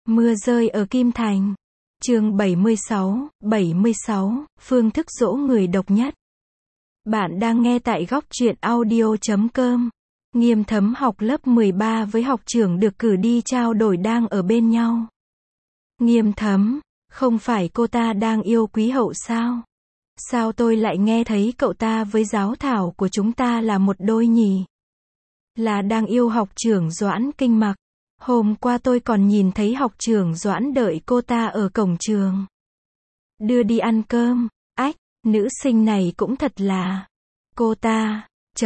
Mưa rơi ở Kim Thành. Chương 76, phương thức dỗ người độc nhất. Bạn đang nghe tại góc truyện audio.com. Nghiêm Thấm học lớp 13 với học trưởng được cử đi trao đổi đang ở bên nhau. Nghiêm Thấm, không phải cô ta đang yêu Quý Hậu sao? Sao tôi lại nghe thấy cậu ta với giáo thảo của chúng ta là một đôi nhỉ? Là đang yêu học trưởng Doãn Kinh Mặc. Hôm qua tôi còn nhìn thấy học trưởng Doãn đợi cô ta ở cổng trường. Đưa đi ăn cơm. Ách, nữ sinh này cũng thật là. Cô ta,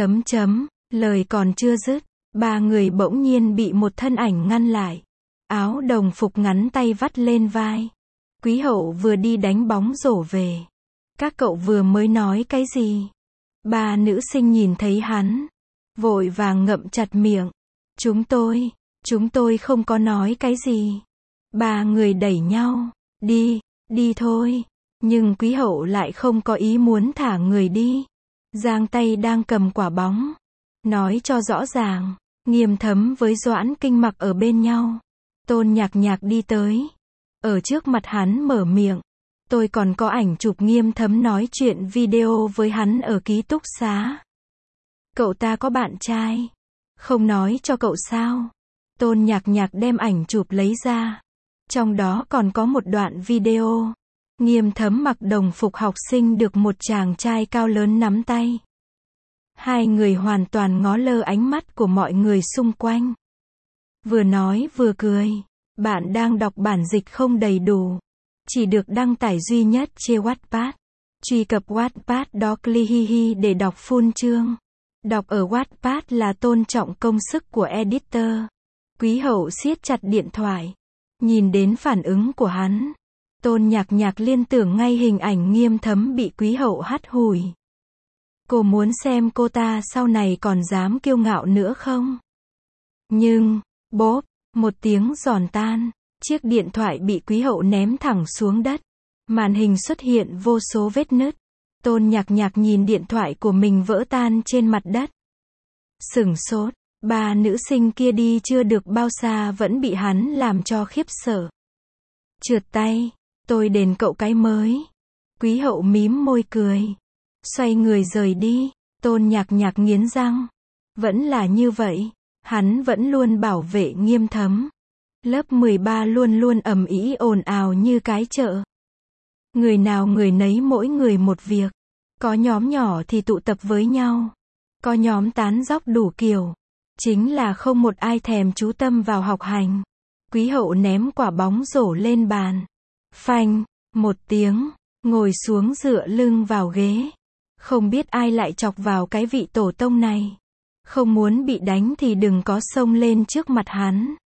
lời còn chưa dứt, ba người bỗng nhiên bị một thân ảnh ngăn lại. Áo đồng phục ngắn tay vắt lên vai. Quý Hậu vừa đi đánh bóng rổ về. Các cậu vừa mới nói cái gì? Ba nữ sinh nhìn thấy hắn, vội vàng ngậm chặt miệng. Chúng tôi không có nói cái gì. Ba người đẩy nhau. Đi thôi. Nhưng Quý Hậu lại không có ý muốn thả người đi. Giang tay đang cầm quả bóng. Nói cho rõ ràng, Nghiêm Thấm với Doãn Kinh Mặc ở bên nhau. Tôn Nhạc Nhạc đi tới. Ở trước mặt hắn mở miệng. Tôi còn có ảnh chụp Nghiêm Thấm nói chuyện video với hắn ở ký túc xá. Cậu ta có bạn trai. Không nói cho cậu sao? Tôn Nhạc Nhạc đem ảnh chụp lấy ra. Trong đó còn có một đoạn video. Nghiêm Thấm mặc đồng phục học sinh được một chàng trai cao lớn nắm tay. Hai người hoàn toàn ngó lơ ánh mắt của mọi người xung quanh. Vừa nói vừa cười. Bạn đang đọc bản dịch không đầy đủ. Chỉ được đăng tải duy nhất trên Wattpad. Truy cập Wattpad Doc.hi để đọc full chương. Đọc ở Wattpad là tôn trọng công sức của editor. Quý Hậu siết chặt điện thoại. Nhìn đến phản ứng của hắn. Tôn Nhạc Nhạc liên tưởng ngay hình ảnh Nghiêm Thấm bị Quý Hậu hắt hủi. Cô muốn xem cô ta sau này còn dám kiêu ngạo nữa không? Nhưng, bốp, một tiếng giòn tan. Chiếc điện thoại bị Quý Hậu ném thẳng xuống đất. Màn hình xuất hiện vô số vết nứt. Tôn Nhạc Nhạc nhìn điện thoại của mình vỡ tan trên mặt đất. Sửng sốt. Ba nữ sinh kia đi chưa được bao xa vẫn bị hắn làm cho khiếp sợ. Trượt tay. Tôi đền cậu cái mới. Quý Hậu mím môi cười. Xoay người rời đi. Tôn Nhạc Nhạc nghiến răng. Vẫn là như vậy. Hắn vẫn luôn bảo vệ Nghiêm Thấm. Lớp 13 luôn luôn ầm ĩ ồn ào như cái chợ. Người nào người nấy mỗi người một việc. Có nhóm nhỏ thì tụ tập với nhau. Có nhóm tán dóc đủ kiểu. Chính là không một ai thèm chú tâm vào học hành. Quý Hậu ném quả bóng rổ lên bàn. Phanh, một tiếng, ngồi xuống dựa lưng vào ghế. Không biết ai lại chọc vào cái vị tổ tông này. Không muốn bị đánh thì đừng có xông lên trước mặt hắn.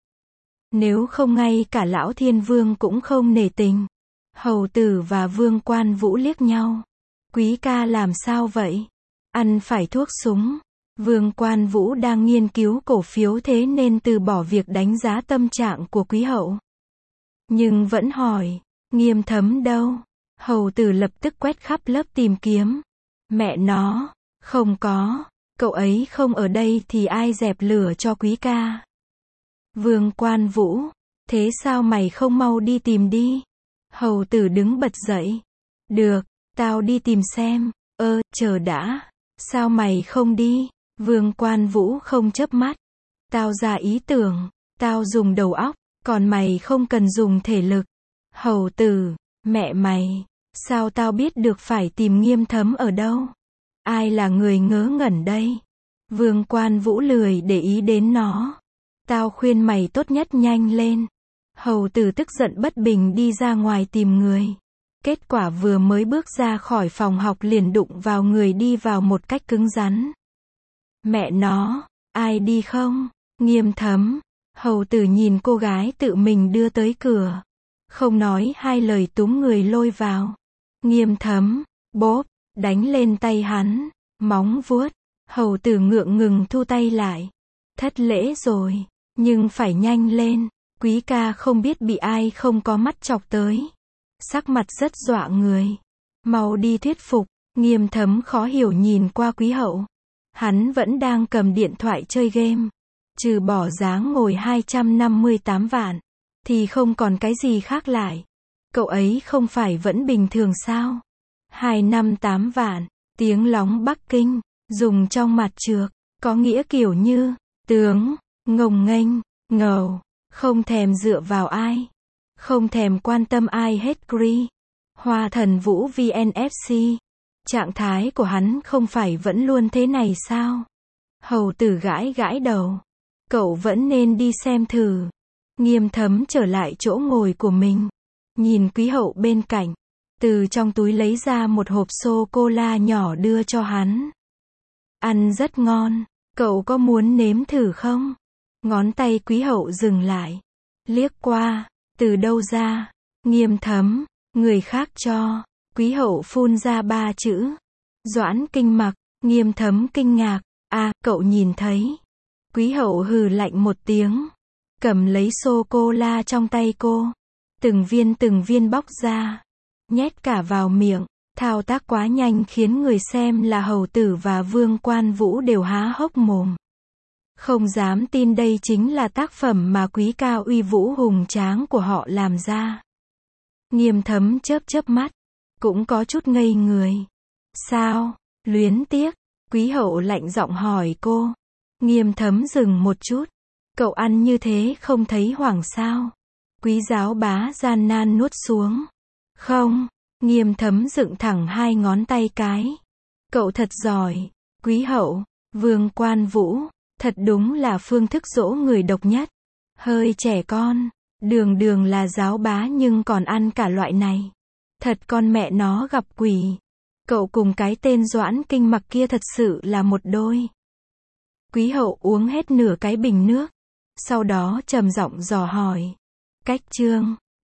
Nếu không ngay cả lão Thiên Vương cũng không nể tình. Hầu Tử và Vương Quan Vũ liếc nhau. Quý ca làm sao vậy? Ăn phải thuốc súng. Vương Quan Vũ đang nghiên cứu cổ phiếu thế nên từ bỏ việc đánh giá tâm trạng của Quý Hậu. Nhưng vẫn hỏi, Nghiêm Thấm đâu? Hầu Tử lập tức quét khắp lớp tìm kiếm. Mẹ nó, không có, cậu ấy không ở đây thì ai dẹp lửa cho Quý ca? Vương Quan Vũ, thế sao mày không mau đi tìm đi? Hầu Tử đứng bật dậy. Được, tao đi tìm xem. Chờ đã. Sao mày không đi? Vương Quan Vũ không chớp mắt. Tao ra ý tưởng. Tao dùng đầu óc. Còn mày không cần dùng thể lực. Hầu Tử, mẹ mày. Sao tao biết được phải tìm Nghiêm Thấm ở đâu? Ai là người ngớ ngẩn đây? Vương Quan Vũ lười để ý đến nó. Tao khuyên mày tốt nhất nhanh lên. Hầu Tử tức giận bất bình đi ra ngoài tìm người. Kết quả vừa mới bước ra khỏi phòng học liền đụng vào người đi vào một cách cứng rắn. Mẹ nó, ai đi không? Nghiêm Thấm. Hầu Tử nhìn cô gái tự mình đưa tới cửa. Không nói hai lời túm người lôi vào. Nghiêm Thấm, bốp, đánh lên tay hắn. Móng vuốt. Hầu Tử ngượng ngừng thu tay lại. Thất lễ rồi. Nhưng phải nhanh lên. Quý ca không biết bị ai không có mắt chọc tới. Sắc mặt rất dọa người. Mau đi thuyết phục. Nghiêm Thấm khó hiểu nhìn qua Quý Hậu. Hắn vẫn đang cầm điện thoại chơi game. Trừ bỏ giá ngồi 258 vạn. thì không còn cái gì khác lại. Cậu ấy không phải vẫn bình thường sao? 2 năm 8 vạn, tiếng lóng Bắc Kinh, dùng trong mặt trược, có nghĩa kiểu như, tướng, ngông nghênh, ngầu, không thèm dựa vào ai, không thèm quan tâm ai hết. Gri, Hoa Thần Vũ VNFC. Trạng thái của hắn không phải vẫn luôn thế này sao? Hầu tử gãi gãi đầu. Cậu vẫn nên đi xem thử. Nghiêm Thấm trở lại chỗ ngồi của mình. Nhìn quý hậu bên cạnh. Từ trong túi lấy ra một hộp sô-cô-la nhỏ đưa cho hắn. Ăn rất ngon. Cậu có muốn nếm thử không? Ngón tay quý hậu dừng lại. Liếc qua. Từ đâu ra? Nghiêm Thấm. Người khác cho. Quý hậu phun ra 3 chữ. Doãn Kinh Mặc. Nghiêm Thấm kinh ngạc. À, cậu nhìn thấy. Quý hậu hừ lạnh một tiếng. Cầm lấy sô-cô-la trong tay cô. Từng viên bóc ra. Nhét cả vào miệng. Thao tác quá nhanh khiến người xem là hầu tử và Vương Quan Vũ đều há hốc mồm. Không dám tin đây chính là tác phẩm mà quý cao uy vũ hùng tráng của họ làm ra. Nghiêm Thấm chớp chớp mắt. Cũng có chút ngây người. Sao? Luyến tiếc? Quý hậu lạnh giọng hỏi cô. Nghiêm Thấm dừng một chút. Cậu ăn như thế không thấy hoảng sao? Quý giáo bá gian nan nuốt xuống. Không. Nghiêm Thấm dựng thẳng 2 ngón tay cái. Cậu thật giỏi. Quý hậu, Vương Quan Vũ, thật đúng là phương thức dỗ người độc nhất. Hơi trẻ con. Đường là giáo bá nhưng còn ăn cả loại này. Thật con mẹ nó gặp quỷ. Cậu cùng cái tên Doãn Kinh Mặc kia thật sự là một đôi. Quý hậu uống hết nửa cái bình nước. Sau đó trầm giọng dò hỏi. Cách Trương.